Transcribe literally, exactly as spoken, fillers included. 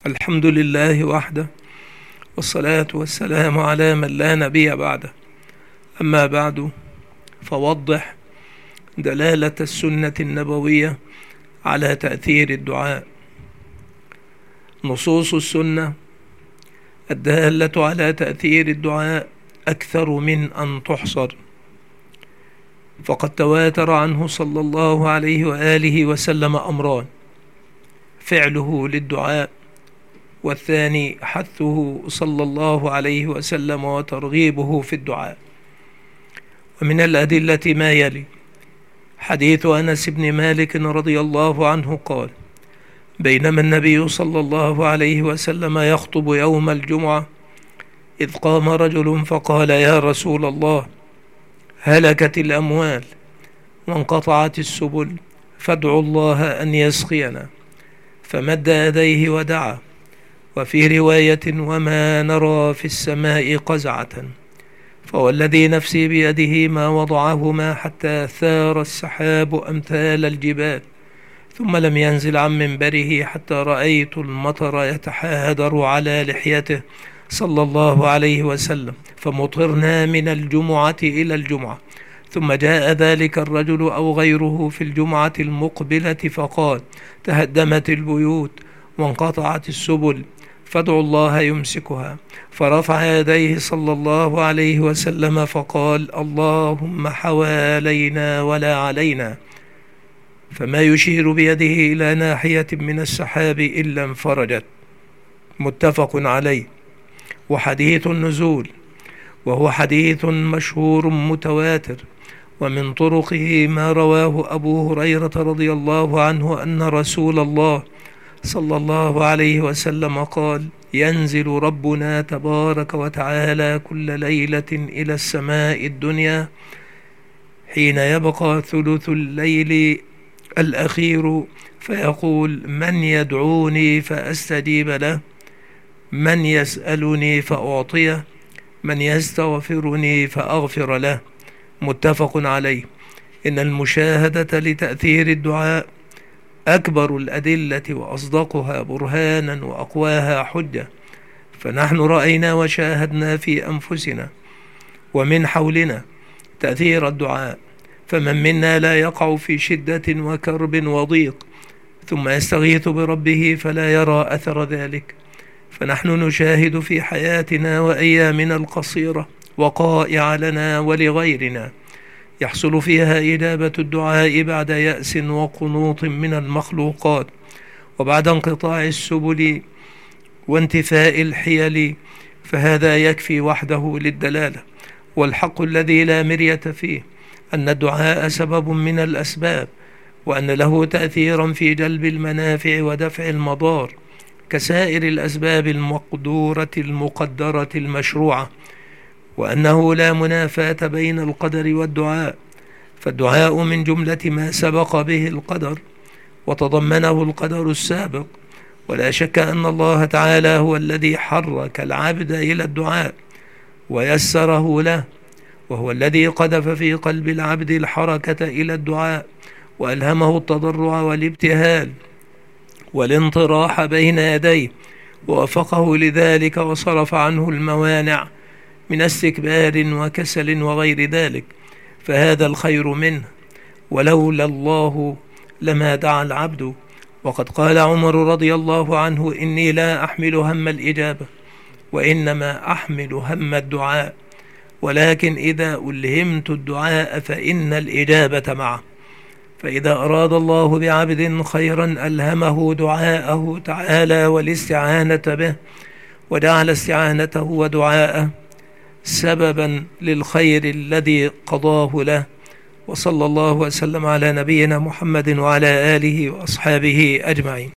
الحمد لله وحده، والصلاة والسلام على من لا نبي بعده. أما بعد، فوضح دلالة السنة النبوية على تأثير الدعاء. نصوص السنة الدالة على تأثير الدعاء أكثر من أن تحصر، فقد تواتر عنه صلى الله عليه وآله وسلم أمران: فعله للدعاء، والثاني حثه صلى الله عليه وسلم وترغيبه في الدعاء. ومن الأدلة ما يلي: حديث أنس بن مالك رضي الله عنه قال: بينما النبي صلى الله عليه وسلم يخطب يوم الجمعة إذ قام رجل فقال: يا رسول الله، هلكت الأموال وانقطعت السبل، فادعوا الله أن يسقينا. فمد يديه ودعا. وفي رواية: وما نرى في السماء قزعة، فوالذي نفسي بيده ما وضعهما حتى ثار السحاب أمثال الجبال، ثم لم ينزل عن منبره حتى رأيت المطر يتحادر على لحيته صلى الله عليه وسلم، فمطرنا من الجمعة إلى الجمعة. ثم جاء ذلك الرجل أو غيره في الجمعة المقبلة فقال: تهدمت البيوت وانقطعت السبل، فادعوا الله يمسكها. فرفع يديه صلى الله عليه وسلم فقال: اللهم حوالينا ولا علينا. فما يشير بيده إلى ناحية من السحاب إلا انفرجت. متفق عليه. وحديث النزول، وهو حديث مشهور متواتر، ومن طرقه ما رواه أبو هريرة رضي الله عنه أن رسول الله صلى الله عليه وسلم قال: ينزل ربنا تبارك وتعالى كل ليلة إلى السماء الدنيا حين يبقى ثلث الليل الأخير فيقول: من يدعوني فأستجيب له، من يسألني فأعطيه، من يستغفرني فأغفر له. متفق عليه. إن المشاهدة لتأثير الدعاء أكبر الأدلة وأصدقها برهانا وأقواها حجة، فنحن رأينا وشاهدنا في أنفسنا ومن حولنا تأثير الدعاء. فمن منا لا يقع في شدة وكرب وضيق ثم يستغيث بربه فلا يرى أثر ذلك؟ فنحن نشاهد في حياتنا وأيامنا القصيرة وقائع لنا ولغيرنا يحصل فيها إجابة الدعاء بعد يأس وقنوط من المخلوقات، وبعد انقطاع السبل وانتفاء الحيل، فهذا يكفي وحده للدلالة. والحق الذي لا مرية فيه أن الدعاء سبب من الأسباب، وأن له تأثيرا في جلب المنافع ودفع المضار كسائر الأسباب المقدورة المقدرة المشروعة، وأنه لا منافاة بين القدر والدعاء، فالدعاء من جملة ما سبق به القدر وتضمنه القدر السابق. ولا شك أن الله تعالى هو الذي حرك العبد إلى الدعاء ويسره له، وهو الذي قذف في قلب العبد الحركة إلى الدعاء، وألهمه التضرع والابتهال والانطراح بين يديه، ووفقه لذلك وصرف عنه الموانع من استكبار وكسل وغير ذلك، فهذا الخير منه، ولولا الله لما دعا العبد. وقد قال عمر رضي الله عنه: إني لا أحمل هم الإجابة، وإنما أحمل هم الدعاء، ولكن إذا ألهمت الدعاء فإن الإجابة معه. فإذا أراد الله بعبد خيرا ألهمه دعاءه تعالى والاستعانة به، وجعل استعانته ودعاءه سببا للخير الذي قضاه له. وصلى الله وسلم على نبينا محمد وعلى آله وأصحابه أجمعين.